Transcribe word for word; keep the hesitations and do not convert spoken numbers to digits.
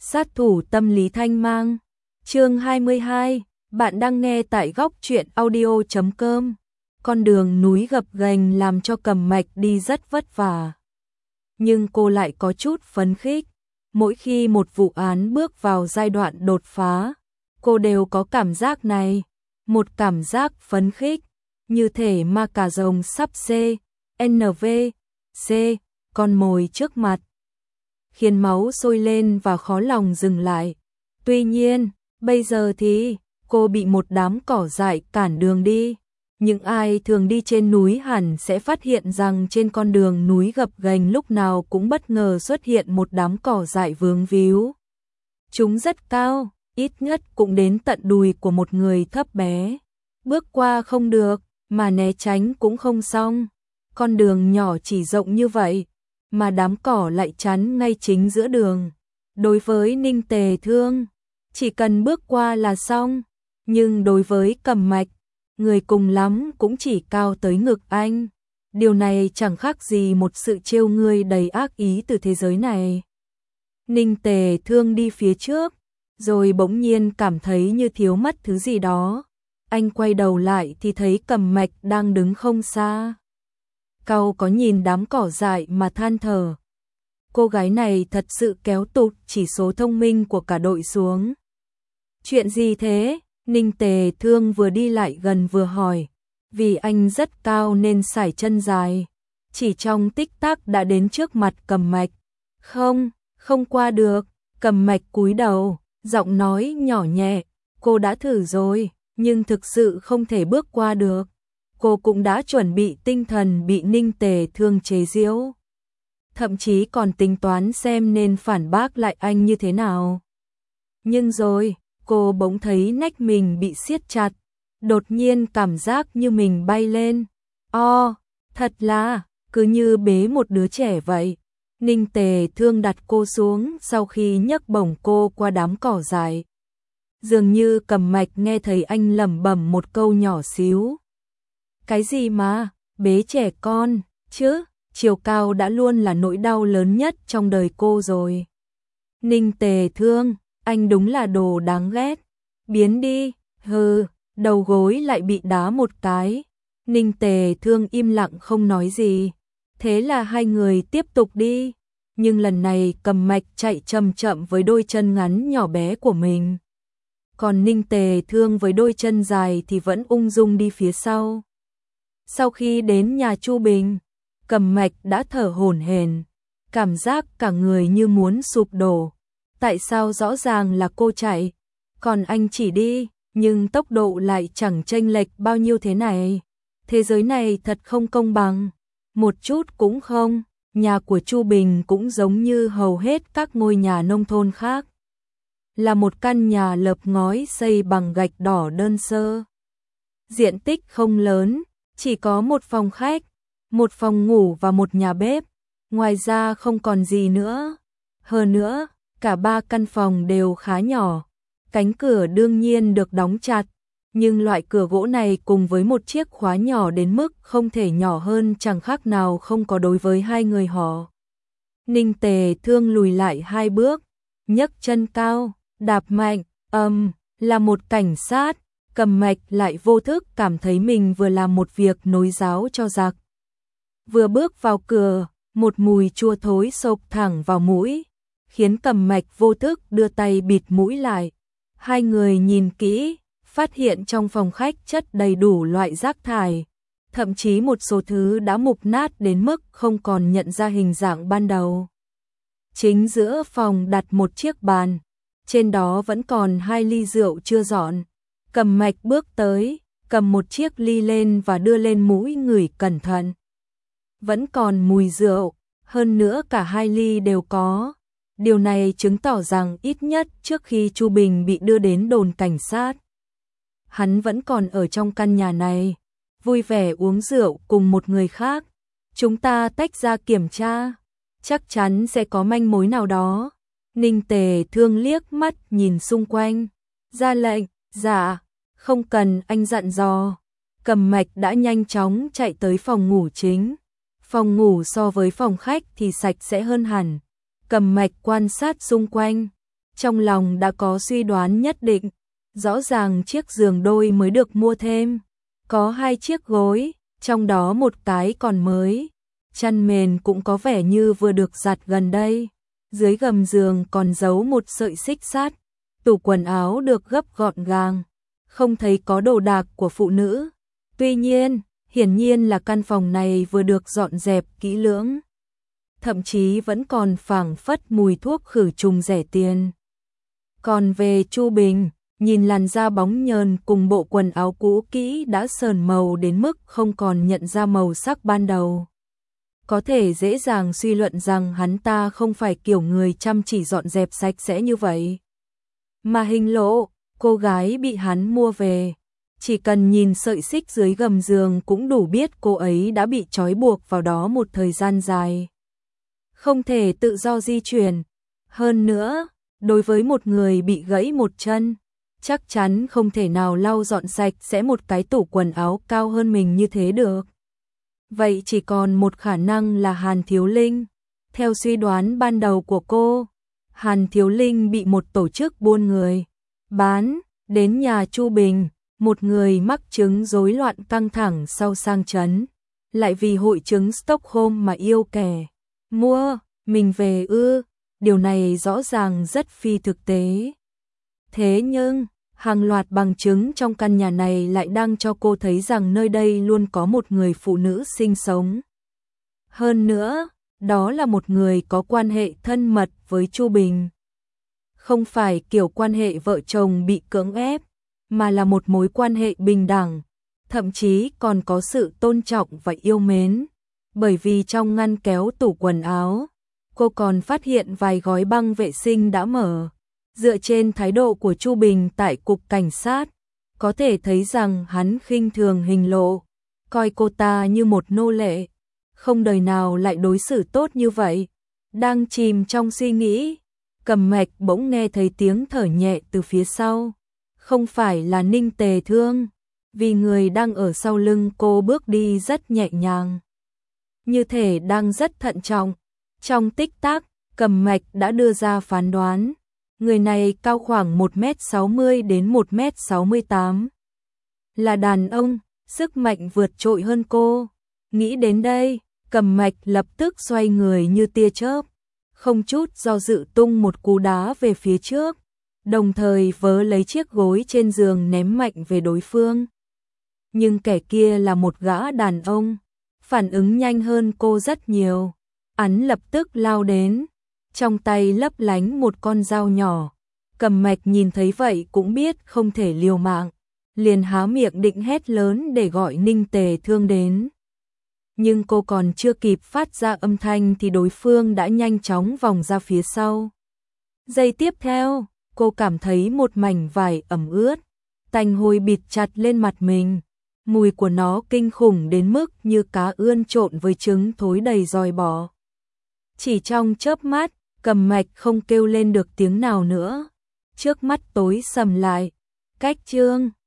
Sát thủ tâm lý thanh mang. Chương hai mươi hai, bạn đang nghe tại góc truyện audio chấm com. Con đường núi gập ghềnh làm cho Cầm Mạch đi rất vất vả. Nhưng cô lại có chút phấn khích. Mỗi khi một vụ án bước vào giai đoạn đột phá, cô đều có cảm giác này, một cảm giác phấn khích, như thể ma cà rồng sắp C, N V, C, con mồi trước mặt, khiến máu sôi lên và khó lòng dừng lại. Tuy nhiên, bây giờ thì cô bị một đám cỏ dại cản đường đi. Những ai thường đi trên núi hẳn sẽ phát hiện rằng trên con đường núi gập ghềnh lúc nào cũng bất ngờ xuất hiện một đám cỏ dại vướng víu. Chúng rất cao, ít nhất cũng đến tận đùi của một người thấp bé. Bước qua không được, mà né tránh cũng không xong. Con đường nhỏ chỉ rộng như vậy, mà đám cỏ lại chắn ngay chính giữa đường. Đối với Ninh Tề Thương, chỉ cần bước qua là xong. Nhưng đối với Cầm Mạch, người cùng lắm cũng chỉ cao tới ngực anh. Điều này chẳng khác gì một sự trêu ngươi đầy ác ý từ thế giới này. Ninh Tề Thương đi phía trước, rồi bỗng nhiên cảm thấy như thiếu mất thứ gì đó. Anh quay đầu lại thì thấy Cầm Mạch đang đứng không xa. Cau có nhìn đám cỏ dại mà than thở. Cô gái này thật sự kéo tụt chỉ số thông minh của cả đội xuống. Chuyện gì thế? Ninh Tề Thương vừa đi lại gần vừa hỏi. Vì anh rất cao nên sải chân dài. Chỉ trong tích tắc đã đến trước mặt Cầm Mạch. Không, không qua được. Cầm Mạch cúi đầu, giọng nói nhỏ nhẹ. Cô đã thử rồi, nhưng thực sự không thể bước qua được. Cô cũng đã chuẩn bị tinh thần bị Ninh Tề Thương chế giễu. Thậm chí còn tính toán xem nên phản bác lại anh như thế nào. Nhưng rồi, cô bỗng thấy nách mình bị siết chặt. Đột nhiên cảm giác như mình bay lên. O, thật là, cứ như bế một đứa trẻ vậy. Ninh Tề Thương đặt cô xuống sau khi nhấc bổng cô qua đám cỏ dại. Dường như Cầm Mạch nghe thấy anh lẩm bẩm một câu nhỏ xíu. Cái gì mà, bế trẻ con, chứ, chiều cao đã luôn là nỗi đau lớn nhất trong đời cô rồi. Ninh Tề Thương, anh đúng là đồ đáng ghét. Biến đi, hừ, đầu gối lại bị đá một cái. Ninh Tề Thương im lặng không nói gì. Thế là hai người tiếp tục đi. Nhưng lần này Cầm Mạch chạy chậm chậm với đôi chân ngắn nhỏ bé của mình. Còn Ninh Tề Thương với đôi chân dài thì vẫn ung dung đi phía sau. Sau khi đến nhà Chu Bình, Cầm Mạch đã thở hổn hển, cảm giác cả người như muốn sụp đổ. Tại sao rõ ràng là cô chạy, còn anh chỉ đi, nhưng tốc độ lại chẳng chênh lệch bao nhiêu thế này. Thế giới này thật không công bằng, một chút cũng không. Nhà của Chu Bình cũng giống như hầu hết các ngôi nhà nông thôn khác. Là một căn nhà lợp ngói xây bằng gạch đỏ đơn sơ. Diện tích không lớn, chỉ có một phòng khách, một phòng ngủ và một nhà bếp. Ngoài ra không còn gì nữa. Hơn nữa, cả ba căn phòng đều khá nhỏ. Cánh cửa đương nhiên được đóng chặt, nhưng loại cửa gỗ này cùng với một chiếc khóa nhỏ đến mức không thể nhỏ hơn chẳng khác nào không có đối với hai người họ. Ninh Tề Thương lùi lại hai bước, nhấc chân cao, đạp mạnh, ầm, um, là một cảnh sát. Cầm Mạch lại vô thức cảm thấy mình vừa làm một việc nối giáo cho giặc. Vừa bước vào cửa, một mùi chua thối xộc thẳng vào mũi, khiến Cầm Mạch vô thức đưa tay bịt mũi lại. Hai người nhìn kỹ, phát hiện trong phòng khách chất đầy đủ loại rác thải, thậm chí một số thứ đã mục nát đến mức không còn nhận ra hình dạng ban đầu. Chính giữa phòng đặt một chiếc bàn, trên đó vẫn còn hai ly rượu chưa dọn. Cầm Mạch bước tới, cầm một chiếc ly lên và đưa lên mũi ngửi cẩn thận. Vẫn còn mùi rượu, hơn nữa cả hai ly đều có. Điều này chứng tỏ rằng ít nhất trước khi Chu Bình bị đưa đến đồn cảnh sát, hắn vẫn còn ở trong căn nhà này, vui vẻ uống rượu cùng một người khác. Chúng ta tách ra kiểm tra, chắc chắn sẽ có manh mối nào đó. Ninh Tề Thương liếc mắt nhìn xung quanh, ra lệnh. Dạ, không cần anh dặn dò. Cầm Mạch đã nhanh chóng chạy tới phòng ngủ chính. Phòng ngủ so với phòng khách thì sạch sẽ hơn hẳn. Cầm Mạch quan sát xung quanh, trong lòng đã có suy đoán nhất định. Rõ ràng chiếc giường đôi mới được mua thêm, có hai chiếc gối, trong đó một cái còn mới. Chăn mền cũng có vẻ như vừa được giặt gần đây. Dưới gầm giường còn giấu một sợi xích sắt. Tủ quần áo được gấp gọn gàng, không thấy có đồ đạc của phụ nữ. Tuy nhiên, hiển nhiên là căn phòng này vừa được dọn dẹp kỹ lưỡng. Thậm chí vẫn còn phảng phất mùi thuốc khử trùng rẻ tiền. Còn về Chu Bình, nhìn làn da bóng nhờn cùng bộ quần áo cũ kỹ đã sờn màu đến mức không còn nhận ra màu sắc ban đầu. Có thể dễ dàng suy luận rằng hắn ta không phải kiểu người chăm chỉ dọn dẹp sạch sẽ như vậy. Mà Hình Lộ, cô gái bị hắn mua về, chỉ cần nhìn sợi xích dưới gầm giường cũng đủ biết cô ấy đã bị trói buộc vào đó một thời gian dài. Không thể tự do di chuyển. Hơn nữa, đối với một người bị gãy một chân, chắc chắn không thể nào lau dọn sạch sẽ một cái tủ quần áo cao hơn mình như thế được. Vậy chỉ còn một khả năng là Hàn Thiếu Linh. Theo suy đoán ban đầu của cô, Hàn Thiếu Linh bị một tổ chức buôn người bán đến nhà Chu Bình, một người mắc chứng rối loạn căng thẳng sau sang chấn, lại vì hội chứng Stockholm mà yêu kẻ mua mình về ư. Điều này rõ ràng rất phi thực tế. Thế nhưng, hàng loạt bằng chứng trong căn nhà này lại đang cho cô thấy rằng nơi đây luôn có một người phụ nữ sinh sống. Hơn nữa, đó là một người có quan hệ thân mật với Chu Bình. Không phải kiểu quan hệ vợ chồng bị cưỡng ép, mà là một mối quan hệ bình đẳng, thậm chí còn có sự tôn trọng và yêu mến. Bởi vì trong ngăn kéo tủ quần áo, cô còn phát hiện vài gói băng vệ sinh đã mở. Dựa trên thái độ của Chu Bình tại cục cảnh sát, có thể thấy rằng hắn khinh thường Hình Lộ, coi cô ta như một nô lệ, không đời nào lại đối xử tốt như vậy. Đang chìm trong suy nghĩ, Cầm Mạch bỗng nghe thấy tiếng thở nhẹ từ phía sau. Không phải là Ninh Tề Thương, vì người đang ở sau lưng cô bước đi rất nhẹ nhàng, như thể đang rất thận trọng. Trong tích tắc, Cầm Mạch đã đưa ra phán đoán. Người này cao khoảng một mét sáu mươi đến một mét sáu mươi tám. Là đàn ông, sức mạnh vượt trội hơn cô. Nghĩ đến đây, Cầm Mạch lập tức xoay người như tia chớp, không chút do dự tung một cú đá về phía trước, đồng thời vớ lấy chiếc gối trên giường ném mạnh về đối phương. Nhưng kẻ kia là một gã đàn ông, phản ứng nhanh hơn cô rất nhiều. Hắn lập tức lao đến, trong tay lấp lánh một con dao nhỏ. Cầm Mạch nhìn thấy vậy cũng biết không thể liều mạng, liền há miệng định hét lớn để gọi Ninh Tề Thương đến. Nhưng cô còn chưa kịp phát ra âm thanh thì đối phương đã nhanh chóng vòng ra phía sau. Giây tiếp theo, cô cảm thấy một mảnh vải ẩm ướt, tanh hôi bịt chặt lên mặt mình. Mùi của nó kinh khủng đến mức như cá ươn trộn với trứng thối đầy dòi bò. Chỉ trong chớp mắt, Cầm Mạch không kêu lên được tiếng nào nữa. Trước mắt tối sầm lại. Cách chương